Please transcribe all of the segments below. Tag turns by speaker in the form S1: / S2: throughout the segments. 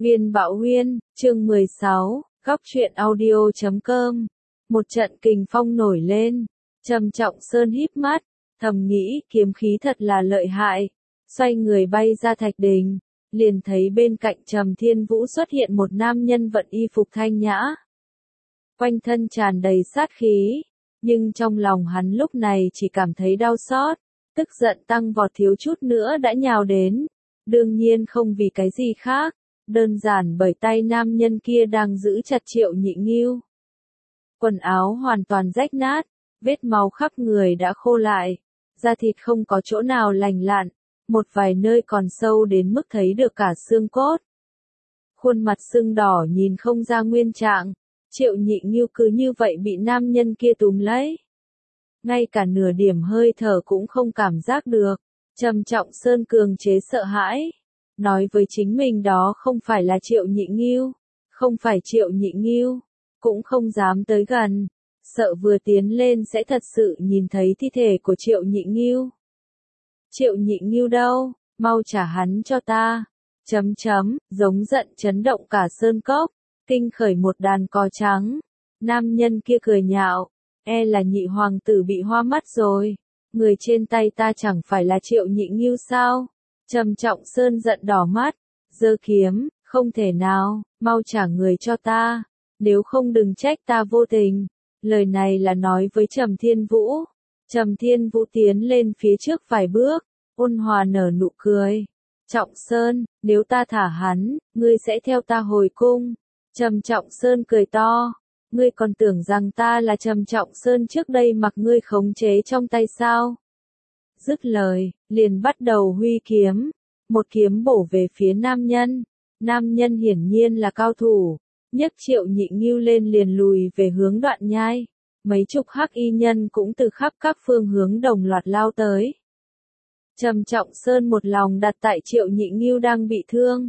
S1: Viên Bạo Huyên, chương 16, góc truyện audio.com. Một trận kình phong nổi lên, Trầm Trọng Sơn híp mắt, thầm nghĩ kiếm khí thật là lợi hại. Xoay người bay ra thạch đình, liền thấy bên cạnh Trầm Thiên Vũ xuất hiện một nam nhân vận y phục thanh nhã. Quanh thân tràn đầy sát khí, nhưng trong lòng hắn lúc này chỉ cảm thấy đau xót, tức giận tăng vọt thiếu chút nữa đã nhào đến. Đương nhiên không vì cái gì khác, đơn giản bởi tay nam nhân kia đang giữ chặt Triệu Nhị Ngưu. Quần áo hoàn toàn rách nát, vết máu khắp người đã khô lại, da thịt không có chỗ nào lành lặn, một vài nơi còn sâu đến mức thấy được cả xương cốt. Khuôn mặt sưng đỏ nhìn không ra nguyên trạng, Triệu Nhị Ngưu cứ như vậy bị nam nhân kia túm lấy. Ngay cả nửa điểm hơi thở cũng không cảm giác được, Trầm Trọng Sơn cường chế sợ hãi. Nói với chính mình đó không phải là Triệu Nhị Ngưu, không phải Triệu Nhị Ngưu, cũng không dám tới gần, sợ vừa tiến lên sẽ thật sự nhìn thấy thi thể của Triệu Nhị Ngưu. Triệu Nhị Ngưu đâu, mau trả hắn cho ta, giống giận chấn động cả sơn cốc, kinh khởi một đàn cò trắng. Nam nhân kia cười nhạo, e là nhị hoàng tử bị hoa mắt rồi, người trên tay ta chẳng phải là Triệu Nhị Ngưu sao? Trầm Trọng Sơn giận đỏ mắt, giơ kiếm, không thể nào, mau trả người cho ta, nếu không đừng trách ta vô tình. Lời này là nói với Trầm Thiên Vũ. Trầm Thiên Vũ tiến lên phía trước vài bước, ôn hòa nở nụ cười. Trọng Sơn, nếu ta thả hắn, ngươi sẽ theo ta hồi cung. Trầm Trọng Sơn cười to, ngươi còn tưởng rằng ta là Trầm Trọng Sơn trước đây mặc ngươi khống chế trong tay sao? Dứt lời, liền bắt đầu huy kiếm, một kiếm bổ về phía nam nhân. Nam nhân hiển nhiên là cao thủ, nhấc Triệu Nhị Ngưu lên liền lùi về hướng Đoạn Nhai. Mấy chục hắc y nhân cũng từ khắp các phương hướng đồng loạt lao tới. Trầm Trọng Sơn một lòng đặt tại Triệu Nhị Ngưu đang bị thương.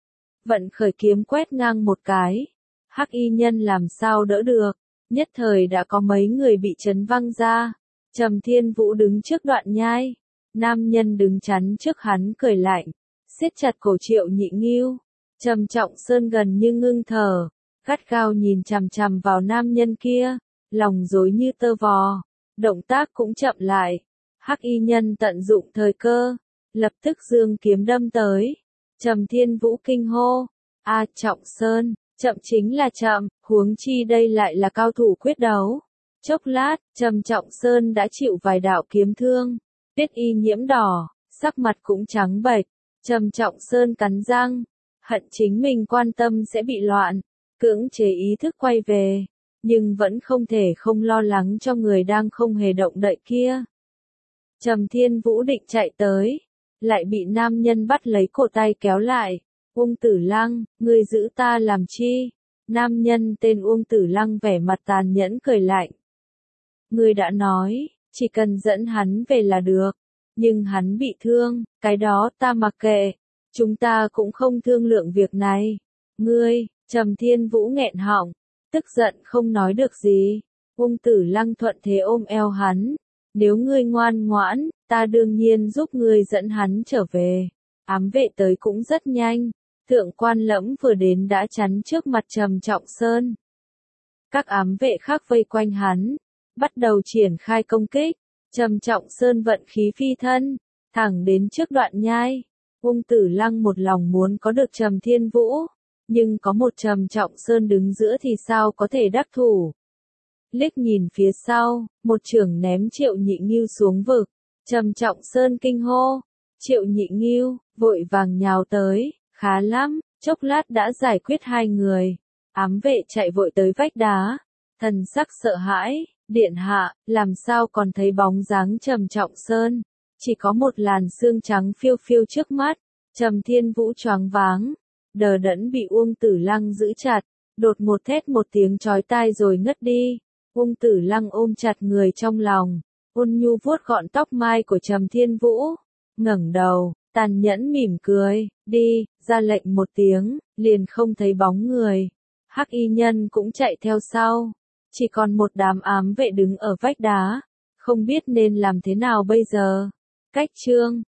S1: Vận khởi kiếm quét ngang một cái, hắc y nhân làm sao đỡ được, nhất thời đã có mấy người bị chấn văng ra. Trầm Thiên Vũ đứng trước Đoạn Nhai, nam nhân đứng chắn trước hắn cười lạnh, siết chặt cổ Triệu Nhị Ngưu. Trầm Trọng Sơn gần như ngưng thở, gắt gao nhìn chằm chằm vào nam nhân kia, lòng rối như tơ vò, động tác cũng chậm lại. Hắc y nhân tận dụng thời cơ, lập tức giương kiếm đâm tới. Trầm Thiên Vũ kinh hô, "A Trọng Sơn, chậm chính là chậm, huống chi đây lại là cao thủ quyết đấu." Chốc lát, Trầm Trọng Sơn đã chịu vài đạo kiếm thương, tiết y nhiễm đỏ, sắc mặt cũng trắng bệch. Trầm Trọng Sơn cắn răng, hận chính mình quan tâm sẽ bị loạn, cưỡng chế ý thức quay về, nhưng vẫn không thể không lo lắng cho người đang không hề động đậy kia. Trầm Thiên Vũ định chạy tới, lại bị nam nhân bắt lấy cổ tay kéo lại. "Uông Tử Lăng, ngươi giữ ta làm chi?" Nam nhân tên Uông Tử Lăng vẻ mặt tàn nhẫn cười lạnh. "Ngươi đã nói, chỉ cần dẫn hắn về là được, nhưng hắn bị thương, cái đó ta mặc kệ, chúng ta cũng không thương lượng việc này." "Ngươi," Trầm Thiên Vũ nghẹn họng, tức giận không nói được gì. Uông Tử Lăng thuận thế ôm eo hắn, "Nếu ngươi ngoan ngoãn, ta đương nhiên giúp ngươi dẫn hắn trở về." Ám vệ tới cũng rất nhanh, Thượng Quan Lẫm vừa đến đã chắn trước mặt Trầm Trọng Sơn. Các ám vệ khác vây quanh hắn, bắt đầu triển khai công kích. Trầm Trọng Sơn vận khí phi thân, thẳng đến trước Đoạn Nhai. Uông Tử Lăng một lòng muốn có được Trầm Thiên Vũ, nhưng có một Trầm Trọng Sơn đứng giữa thì sao có thể đắc thủ. Liếc nhìn phía sau, một chưởng ném Triệu Nhị Ngưu xuống vực. Trầm Trọng Sơn kinh hô, Triệu Nhị Ngưu vội vàng nhào tới, khá lắm, chốc lát đã giải quyết hai người. Ám vệ chạy vội tới vách đá, thần sắc sợ hãi, "Điện hạ, làm sao còn thấy bóng dáng Trầm Trọng Sơn, chỉ có một làn xương trắng phiêu phiêu trước mắt." Trầm Thiên Vũ choáng váng, đờ đẫn bị Uông Tử Lăng giữ chặt, đột một thét một tiếng chói tai rồi ngất đi. Uông Tử Lăng ôm chặt người trong lòng, ôn nhu vuốt gọn tóc mai của Trầm Thiên Vũ, ngẩng đầu, tàn nhẫn mỉm cười, "Đi." Ra lệnh một tiếng, liền không thấy bóng người. Hắc y nhân cũng chạy theo sau, chỉ còn một đám ám vệ đứng ở vách đá, không biết nên làm thế nào bây giờ. Cách chương